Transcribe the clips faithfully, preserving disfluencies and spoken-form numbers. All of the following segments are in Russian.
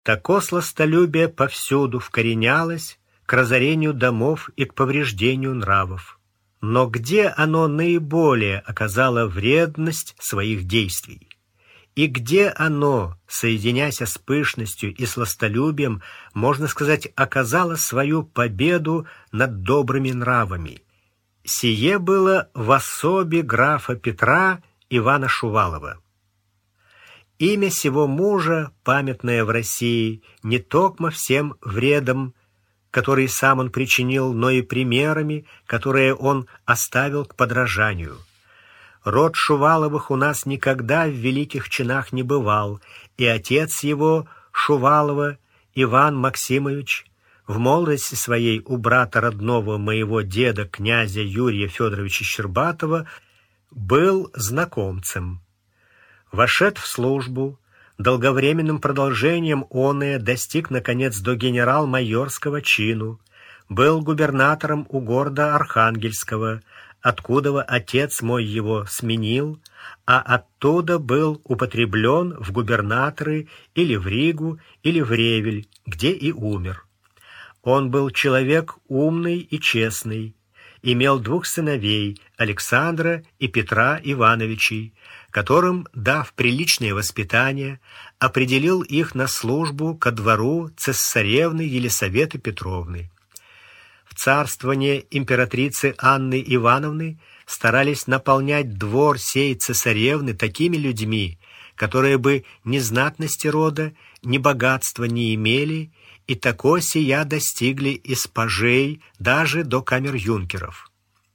Тако сластолюбие повсюду вкоренялось к разорению домов и к повреждению нравов. Но где оно наиболее оказало вредность своих действий? И где оно, соединяясь с пышностью и сластолюбием, можно сказать, оказало свою победу над добрыми нравами? Сие было в особе графа Петра Ивана Шувалова. Имя сего мужа, памятное в России, не токмо всем вредом, который сам он причинил, но и примерами, которые он оставил к подражанию. Род Шуваловых у нас никогда в великих чинах не бывал, и отец его, Шувалова, Иван Максимович, в молодости своей у брата родного моего деда, князя Юрия Федоровича Щербатова, был знакомцем. Вошед в службу, долговременным продолжением оное достиг, наконец, до генерал-майорского чину, был губернатором у города Архангельского, откуда отец мой его сменил, а оттуда был употреблен в губернаторы или в Ригу, или в Ревель, где и умер. Он был человек умный и честный, имел двух сыновей, Александра и Петра Ивановичей, которым, дав приличное воспитание, определил их на службу ко двору цесаревны Елисаветы Петровны. В царствование императрицы Анны Ивановны старались наполнять двор сей цесаревны такими людьми, которые бы ни знатности рода, ни богатства не имели, и тако сия достигли из пажей даже до камер-юнкеров.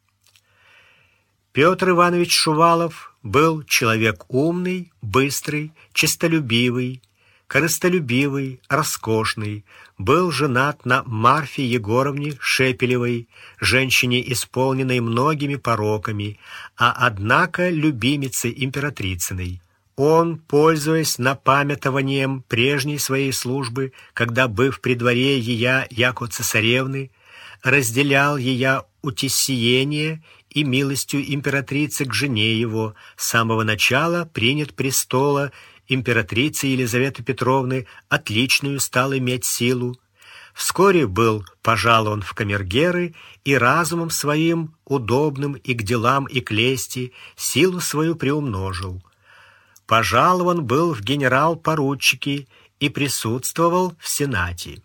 Петр Иванович Шувалов был человек умный, быстрый, честолюбивый, корыстолюбивый, роскошный, был женат на Марфе Егоровне Шепелевой, женщине, исполненной многими пороками, а однако любимице императрицыной. Он, пользуясь напамятованием прежней своей службы, когда, быв при дворе ея яко цесаревны, разделял ея утесиение и милостью императрицы к жене его, с самого начала принят престола императрицы Елизаветы Петровны, отличную стал иметь силу. Вскоре был пожалован в камергеры и разумом своим, удобным и к делам, и к лести, силу свою приумножил. Пожалован был в генерал-поручики и присутствовал в Сенате.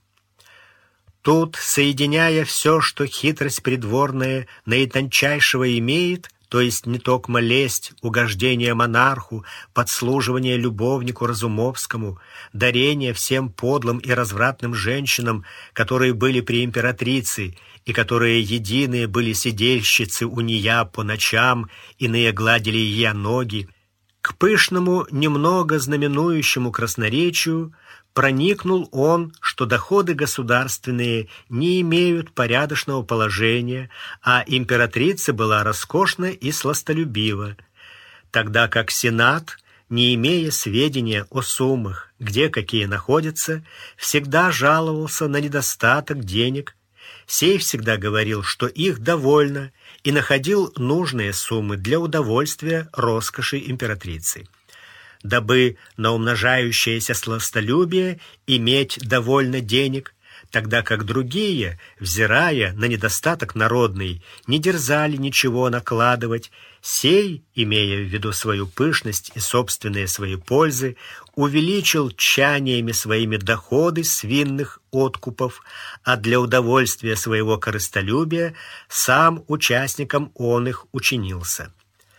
Тут, соединяя все, что хитрость придворная наитончайшего имеет, то есть не токмо лесть, угождение монарху, подслуживание любовнику Разумовскому, дарение всем подлым и развратным женщинам, которые были при императрице, и которые единые были сидельщицы у нея по ночам, иные гладили ее ноги, к пышному, немного знаменующему красноречию проникнул он, что доходы государственные не имеют порядочного положения, а императрица была роскошна и сластолюбива, тогда как Сенат, не имея сведения о суммах, где какие находятся, всегда жаловался на недостаток денег. Сей всегда говорил, что их довольно, и находил нужные суммы для удовольствия роскоши императрицы, дабы на умножающееся сластолюбие иметь довольно денег, тогда как другие, взирая на недостаток народный, не дерзали ничего накладывать. Сей, имея в виду свою пышность и собственные свои пользы, увеличил тчаниями своими доходы с винных откупов, а для удовольствия своего корыстолюбия сам участником он их учинился.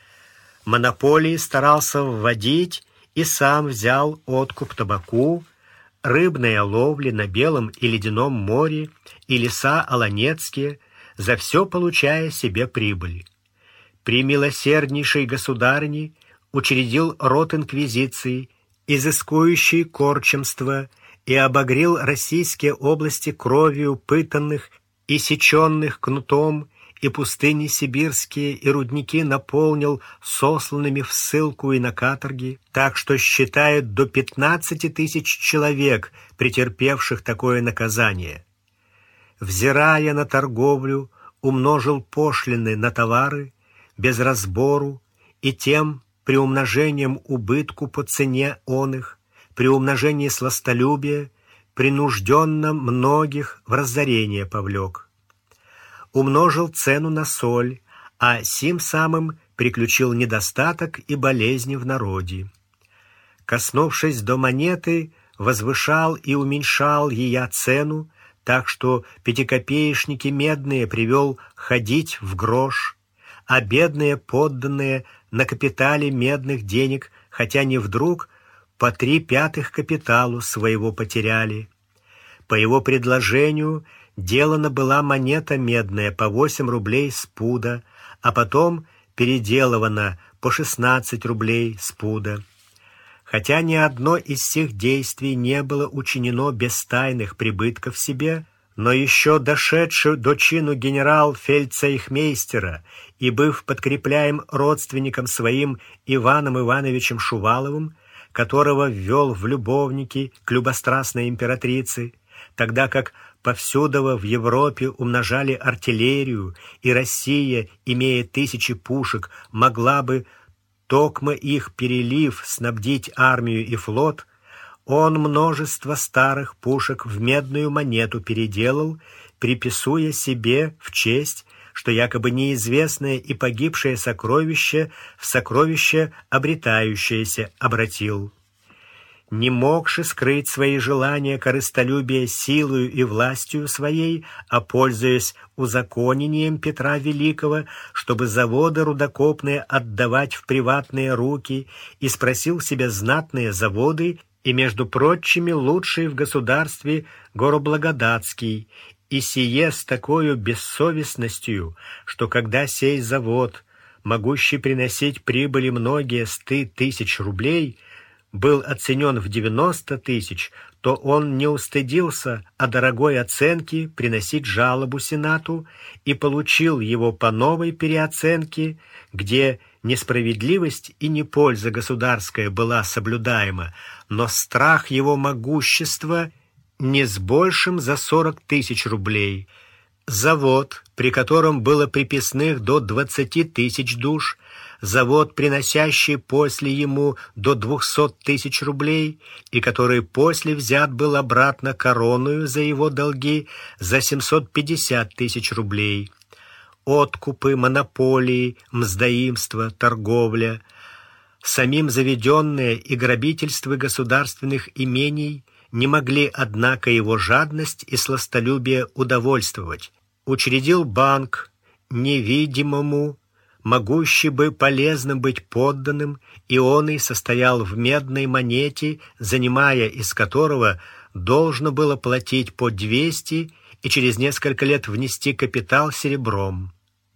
Монополии старался вводить и сам взял откуп табаку, рыбные ловли на Белом и Ледяном море и леса Аланецкие, за все получая себе прибыль. При милосерднейшей государыне учредил род инквизиции, изыскующий корчемство, и обогрел российские области кровью пытанных и сеченных кнутом, и пустыни сибирские и рудники наполнил сосланными в ссылку и на каторги, так что считают до пятнадцати тысяч человек, претерпевших такое наказание. Взирая на торговлю, умножил пошлины на товары без разбору, и тем приумножением убытку по цене он их, при умножении сластолюбия, принужденно многих в разорение повлек. Умножил цену на соль, а сим самым приключил недостаток и болезни в народе. Коснувшись до монеты, возвышал и уменьшал ея цену, так что пятикопеечники медные привел ходить в грош, а бедные подданные на капитале медных денег, хотя не вдруг, по три пятых капиталу своего потеряли. По его предложению делана была монета медная по восемь рублей с пуда, а потом переделывана по шестнадцать рублей с пуда. Хотя ни одно из всех действий не было учинено без тайных прибытков себе, но еще дошедший до чину генерал-фельдцейхмейстера и быв подкрепляем родственником своим Иваном Ивановичем Шуваловым, которого ввел в любовники к любострастной императрице, тогда как повсюдово в Европе умножали артиллерию, и Россия, имея тысячи пушек, могла бы, токмо их перелив, снабдить армию и флот, он множество старых пушек в медную монету переделал, приписуя себе в честь, что якобы неизвестное и погибшее сокровище в сокровище обретающееся обратил. Не могши скрыть свои желания корыстолюбия силою и властью своей, а пользуясь узаконением Петра Великого, чтобы заводы рудокопные отдавать в приватные руки, и спросил себе знатные заводы, и между прочими лучший в государстве Гороблагодатский, и сие с такою бессовестностью, что когда сей завод, могущий приносить прибыли многие сты тысяч рублей, был оценен в девяносто тысяч, то он не устыдился о дорогой оценке приносить жалобу Сенату и получил его по новой переоценке, где несправедливость и не польза государская была соблюдаема, но страх его могущества не с большим за сорок тысяч рублей. Завод, при котором было приписных до двадцати тысяч душ, завод, приносящий после ему до двухсот тысяч рублей, и который после взят был обратно короною за его долги за семьсот пятьдесят тысяч рублей. Откупы, монополии, мздоимство, торговля, самим заведенные и грабительство государственных имений не могли, однако, его жадность и сластолюбие удовольствовать. Учредил банк невидимому, могущий бы полезно быть подданным, и он и состоял в медной монете, занимая из которого должно было платить по двести и через несколько лет внести капитал серебром.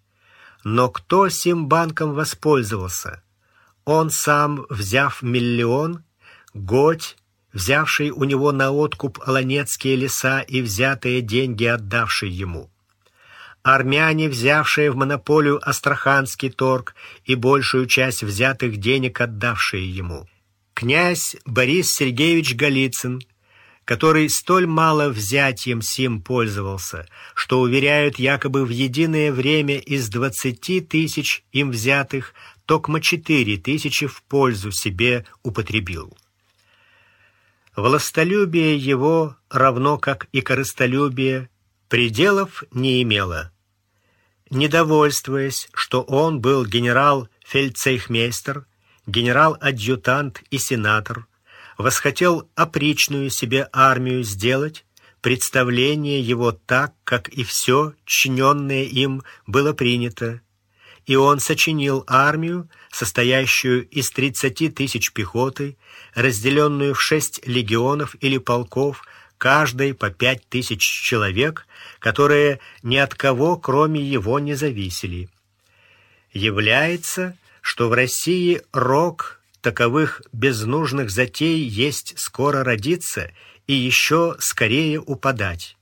Но кто сим банком воспользовался? Он сам, взяв миллион, Готь, взявший у него на откуп Оланецкие леса и взятые деньги отдавший ему. Армяне, взявшие в монополию Астраханский торг и большую часть взятых денег отдавшие ему. Князь Борис Сергеевич Голицын, который столь мало взятием сим пользовался, что, уверяют, якобы в единое время из двадцати тысяч им взятых токмо четыре тысячи в пользу себе употребил. Властолюбие его, равно как и корыстолюбие, пределов не имело. Недовольствуясь, что он был генерал-фельдцейхмейстер, генерал-адъютант и сенатор, восхотел опричную себе армию сделать, представление его так, как и все, чиненное им, было принято, и он сочинил армию, состоящую из тридцати тысяч пехоты, разделенную в шесть легионов или полков, каждой по пять тысяч человек, которые ни от кого, кроме его, не зависели. Является, что в России рок таковых безнужных затей есть скоро родиться и еще скорее упадать.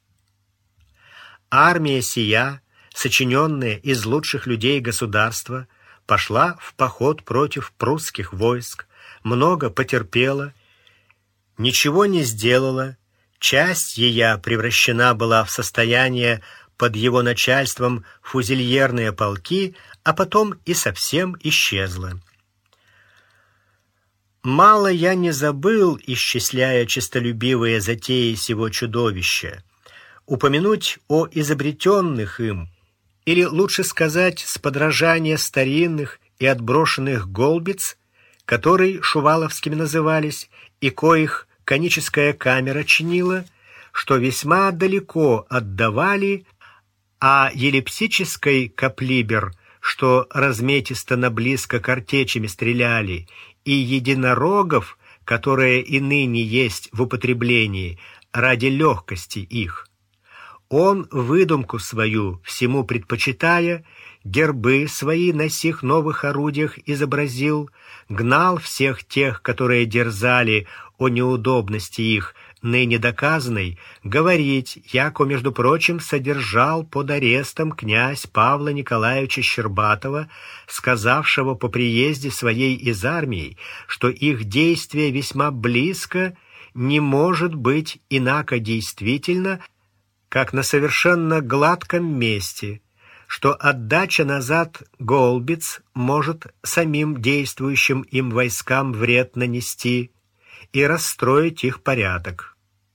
Армия сия, сочиненная из лучших людей государства, пошла в поход против прусских войск, много потерпела, ничего не сделала, часть ея превращена была в состояние под его начальством фузильерные полки, а потом и совсем исчезла. Мало я не забыл, исчисляя честолюбивые затеи сего чудовища, упомянуть о изобретенных им, или лучше сказать, с подражания старинных и отброшенных голбиц, которые шуваловскими назывались, и коих коническая камера чинила, что весьма далеко отдавали, а еллипсической каплибер, что разметисто наблизко картечами стреляли, и единорогов, которые и ныне есть в употреблении, ради легкости их. Он выдумку свою всему предпочитая, гербы свои на сих новых орудиях изобразил, гнал всех тех, которые дерзали о неудобности их, ныне доказанной, говорить, яко, между прочим, содержал под арестом князь Павла Николаевича Щербатова, сказавшего по приезде своей из армии, что их действие весьма близко не может быть инако действительно, как на совершенно гладком месте, что отдача назад голбиц может самим действующим им войскам вред нанести и расстроить их порядок,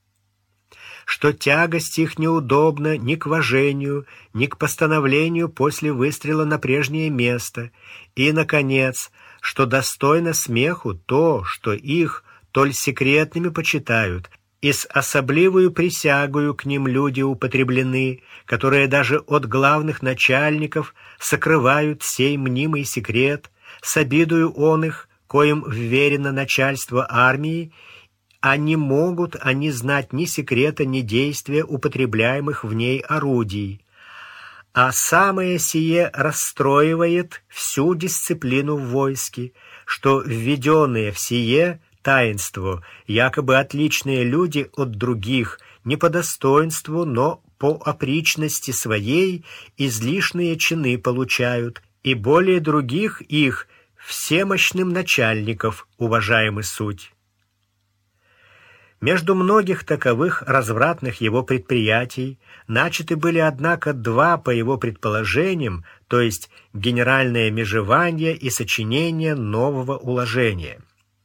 что тягость их неудобна ни к вожению, ни к постановлению после выстрела на прежнее место, и, наконец, что достойно смеху то, что их толь секретными почитают, и с особливую присягою к ним люди употреблены, которые даже от главных начальников сокрывают сей мнимый секрет, с обидою он их, коим вверено начальство армии, а не могут они знать ни секрета, ни действия употребляемых в ней орудий. А самое сие расстроивает всю дисциплину в войске, что введенные в сие таинство, якобы отличные люди от других, не по достоинству, но по опричности своей излишние чины получают, и более других их всемощным начальников уважаемый суть. Между многих таковых развратных его предприятий начаты были, однако, два, по его предположениям, то есть генеральное межевание и сочинение нового уложения.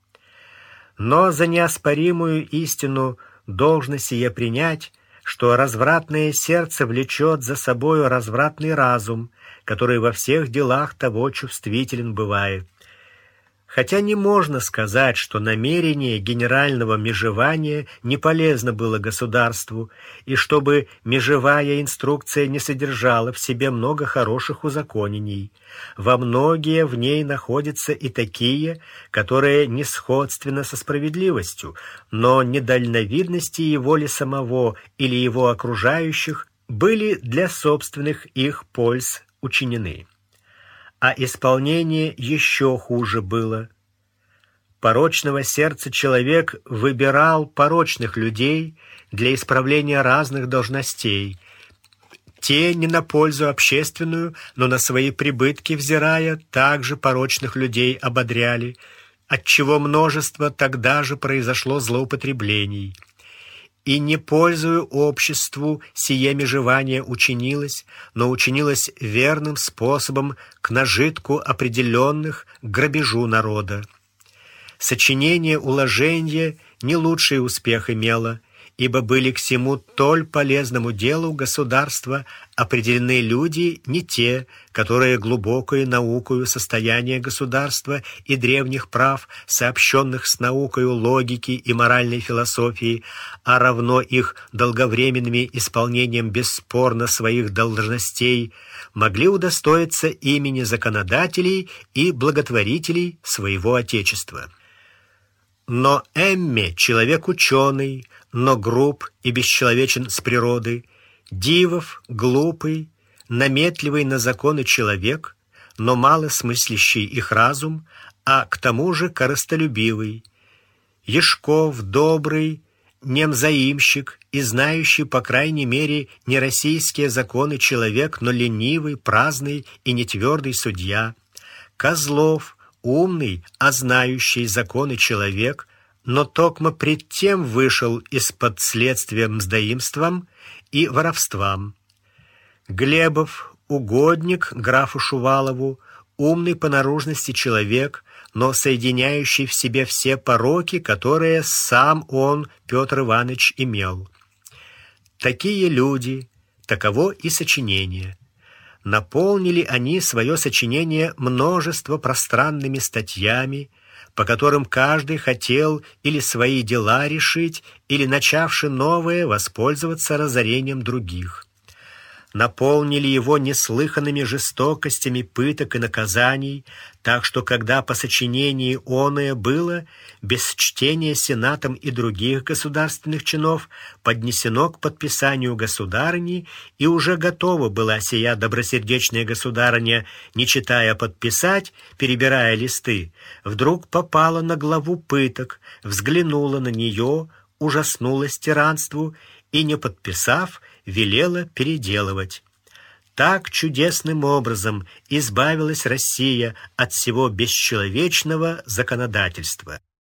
Но за неоспоримую истину должно сие принять, что развратное сердце влечет за собою развратный разум, который во всех делах того чувствителен бывает. Хотя не можно сказать, что намерение генерального межевания не полезно было государству, и чтобы межевая инструкция не содержала в себе много хороших узаконений. Во многие в ней находятся и такие, которые не сходственны со справедливостью, но недальновидности его ли самого или его окружающих были для собственных их польз учинены. А исполнение еще хуже было. Порочного сердца человек выбирал порочных людей для исправления разных должностей. Те не на пользу общественную, но на свои прибытки взирая, также порочных людей ободряли, отчего множество тогда же произошло злоупотреблений. И не пользую обществу сие межевание учинилось, но учинилось верным способом к нажитку определенных, к грабежу народа. Сочинение уложения не лучший успех имело, ибо были к сему толь полезному делу государства определены люди не те, которые глубокою наукою состояния государства и древних прав, сообщенных с наукою логики и моральной философии, а равно их долговременными исполнением бесспорно своих должностей, могли удостоиться имени законодателей и благотворителей своего Отечества. Но Эмме, человек ученый, но груб и бесчеловечен с природы, дивов, глупый, наметливый на законы человек, но мало смыслящий их разум, а к тому же корыстолюбивый. Ешков, добрый, немзаимщик и знающий, по крайней мере, не российские законы человек, но ленивый, праздный и нетвердый судья. Козлов, умный, а знающий законы человек, но токмо пред тем вышел из-под следствия мздоимством и воровством. Глебов, угодник графу Шувалову, умный по наружности человек, но соединяющий в себе все пороки, которые сам он, Петр Иванович, имел. Такие люди, таково и сочинение. Наполнили они свое сочинение множество пространными статьями, по которым каждый хотел или свои дела решить, или, начавши новое, воспользоваться разорением других. Наполнили его неслыханными жестокостями пыток и наказаний, так что когда по сочинении оное было, без чтения сенатом и других государственных чинов, поднесено к подписанию государыни, и уже готова была сия добросердечная государыня, не читая подписать, перебирая листы, вдруг попала на главу пыток, взглянула на нее, ужаснулась тиранству и, не подписав, велела переделывать. Так чудесным образом избавилась Россия от всего бесчеловечного законодательства.